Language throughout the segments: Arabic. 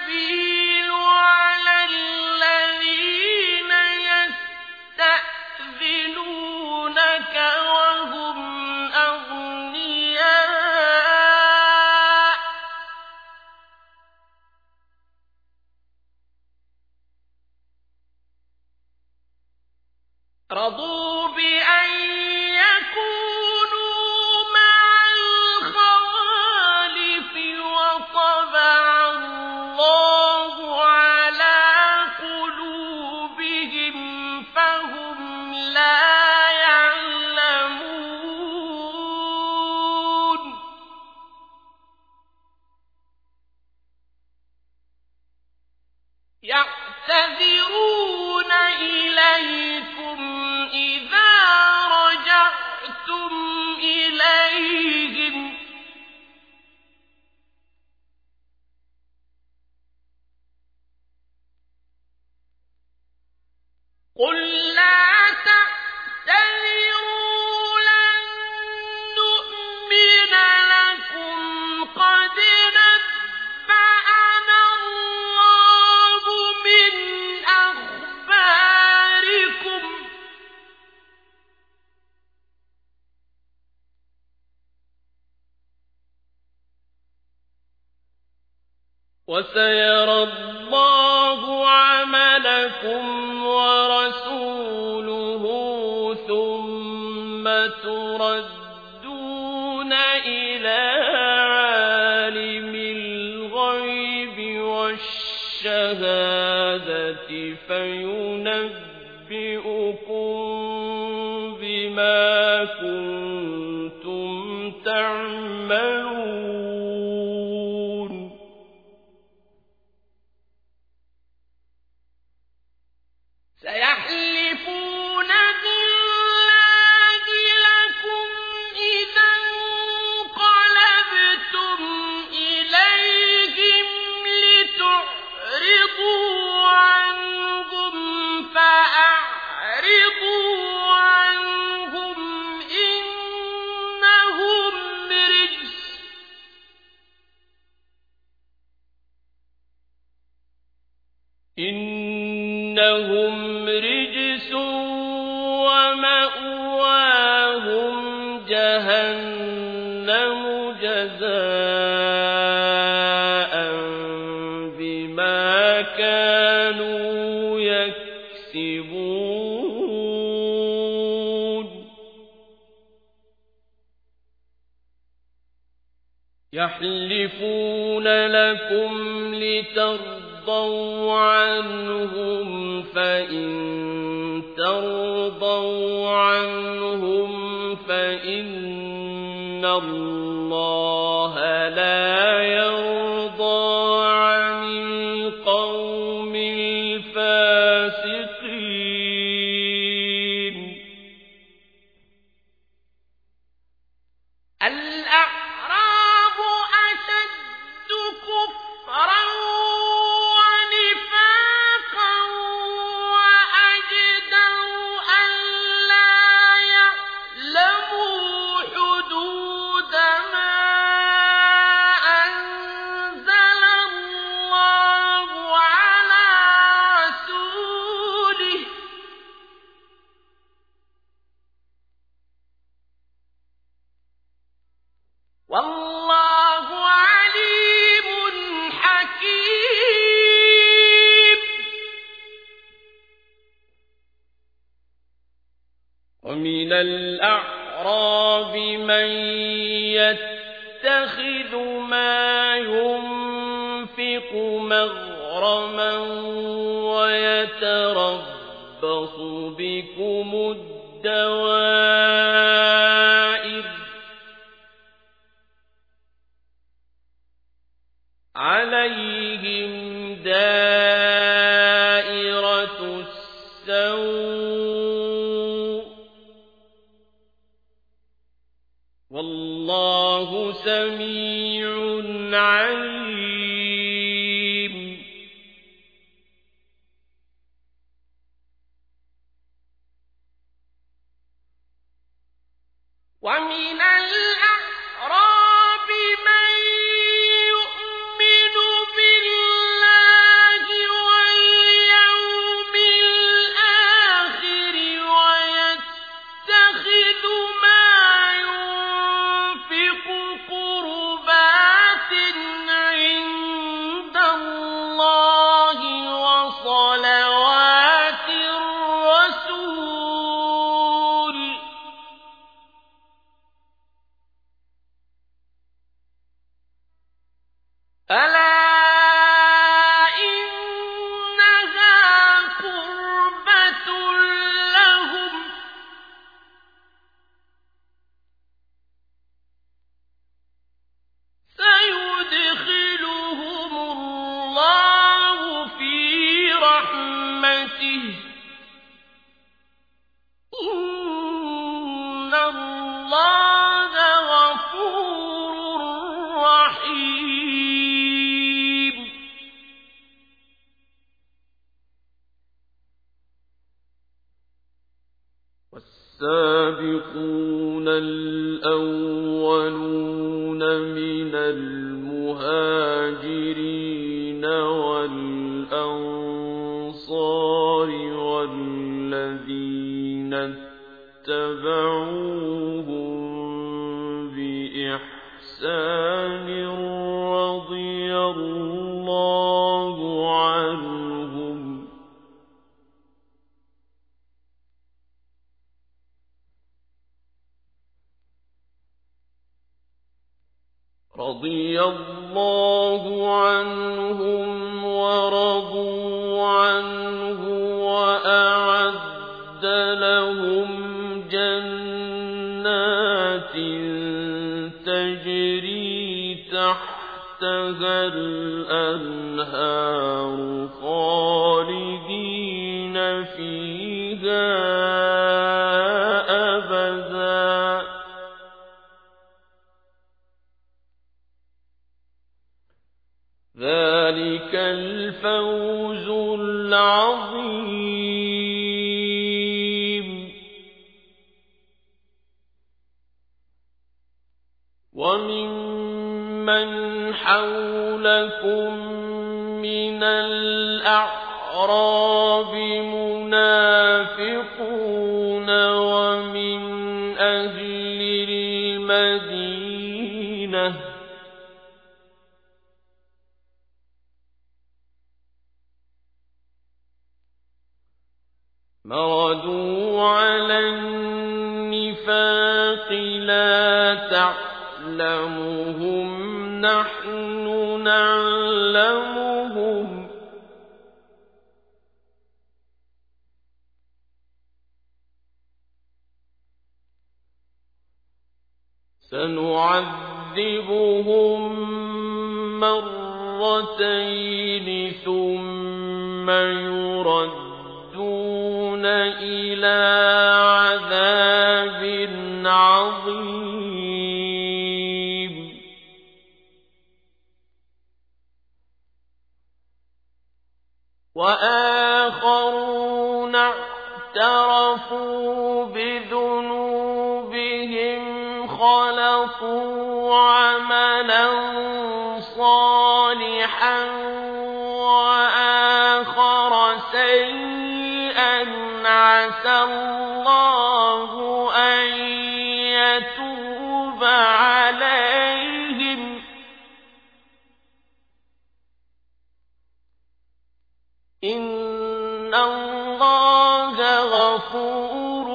السبيل على الذين يستأذنونك وهم أغنياء رضوا بأن يكونوا مع الخوالف وطبع الله على قلوبهم فهم لا يعلمون يعتذرون إليكم إذا رجعتم إليهم قل لا تعتذروا لن نؤمن لكم قد نبأنا الله من أخباركم وسيرى الله عملكم ورسوله ثم تردون إلى عالم الغيب والشهادة فينبئكم بما كنتم تعملون سيحلفون بالله لكم إذا انقلبتم إليهم لتعرضوا عنهم فأعرضوا عنهم إنهم رجس ومأواهم جهنم جزاء بما كانوا يكسبون يحلفون لكم لترضوا عنهم فإن ترضوا عنهم فإن الله لا يرضى عن القوم الفاسقين الأعراب أشد كفرا والله عليم حكيم ومن الأعراب من يتخذ ما ينفق مغرما ويتربص بكم الدوائر عليهم دائرة السوء والله سميع عليم ومن الأعراب من يؤمن بالله ألا إنها قربة لهم سيدخلهم الله في رحمته إن الله غفور رحيم والسابقون الأولون من المهاجرين والأنصار والذين اتبعوهم بإحسان رضي الله عنهم ورضوا عنه وأعد لهم جنات تجري تحتها الأنهار خالدين فيها أبدا ذلك الفوز العظيم وممن حولكم من الأعراب منافقون ومن أهل المدينة مردوا على النفاق لا تعلمهم نحن نعلمهم سنعذبهم مرتين ثم يردون إلى عذاب عظيم وآخرون اعترفوا بذنوبهم خلطوا عملا صالحا وآخر سيئا عسى الله أن يتوب عليهم إن الله غفور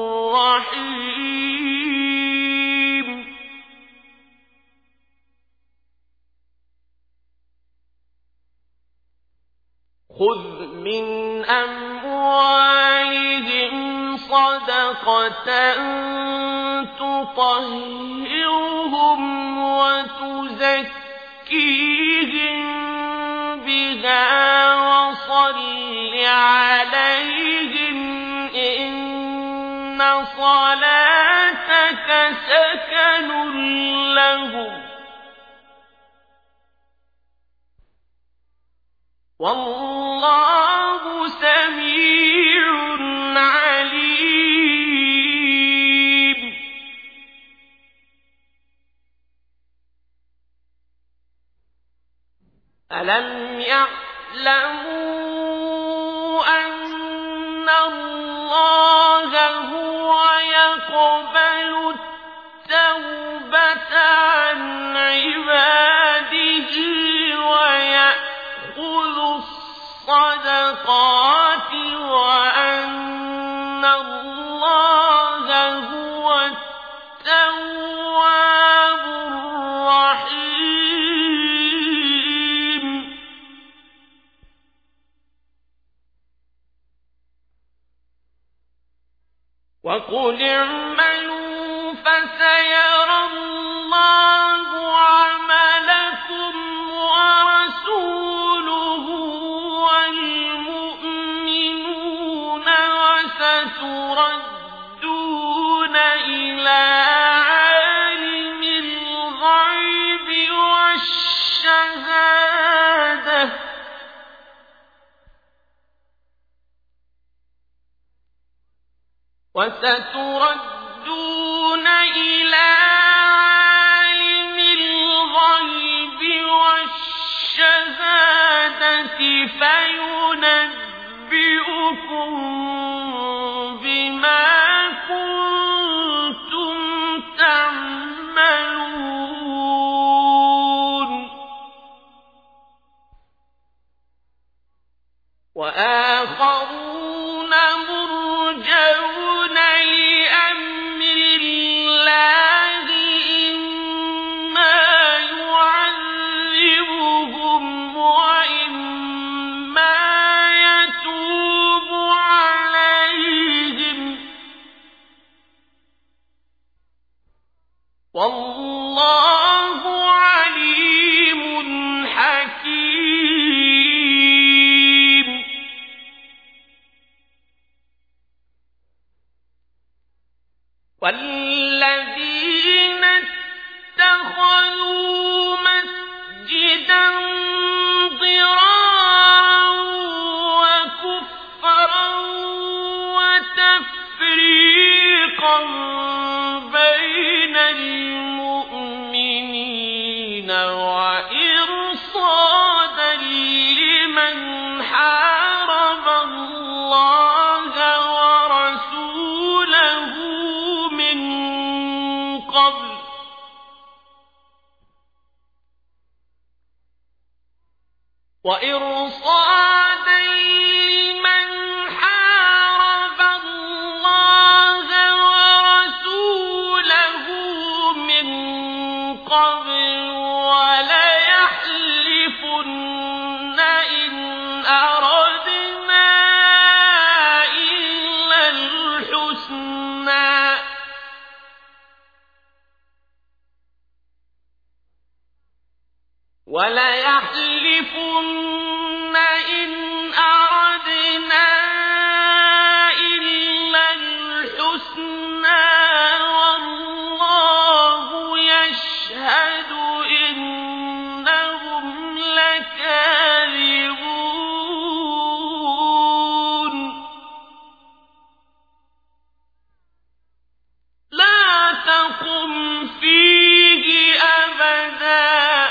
رحيم خذ من أموالهم صدقة تطهرهم وتزكيهم بها وصل عليهم إن صلاتك سكن لهم والله سميع عليم ألم يعلموا أن الله هو يقبل التوبة عن عباده ويأخذ الصدقات وأن الله هو التواب الرحيم وقل اعملوا فسيرى الله عملكم ورسوله والمؤمنون وستردون إلى عالم الغيب والشهادة فينبئكم بما كنتم تعملون وآخرون مرجون لأمر الله إما يعذبهم وإما يتوب عليهم والله عليم حكيم والذين اتخذوا مسجدا ضرارا وكفرا وتفريقا بين المؤمنين وإرصادا لمن حارب الله ورسوله من قبل وليحلفن إن أردنا إلا الحسنى والله يشهد إنهم لكاذبون لا تقم فيه أبدا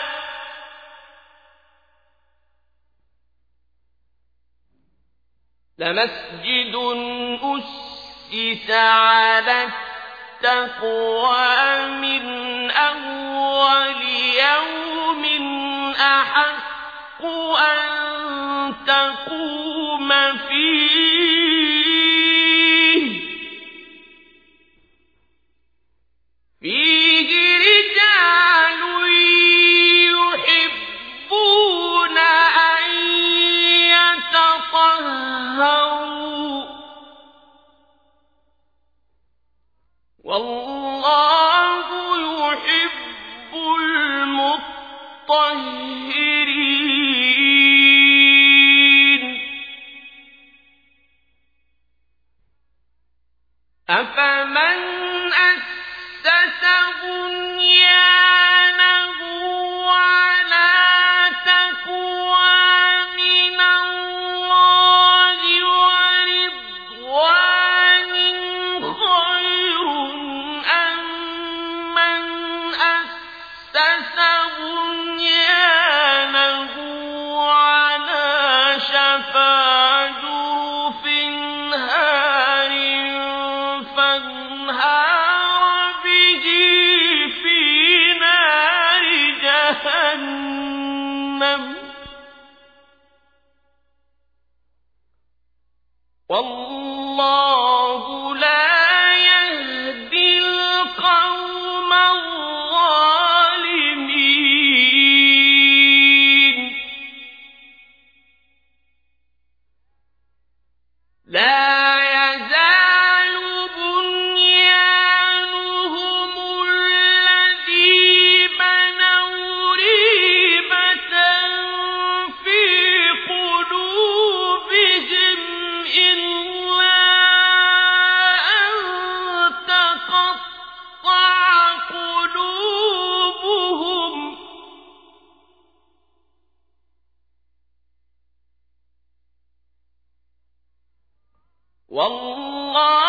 لمسجد أسس على التقوى من أول يوم أحق أن تقوم فيه رجال يحبون أن يتطهروا والله يحب المطهرين أفمن أسس بنيانه على تقوى من الله ورضوان خير أم من أسس بنيانه على شفا جرف هار فانهار به في نار جهنم والله لا يهدي القوم الظالمين لا يزال بنيانهم والله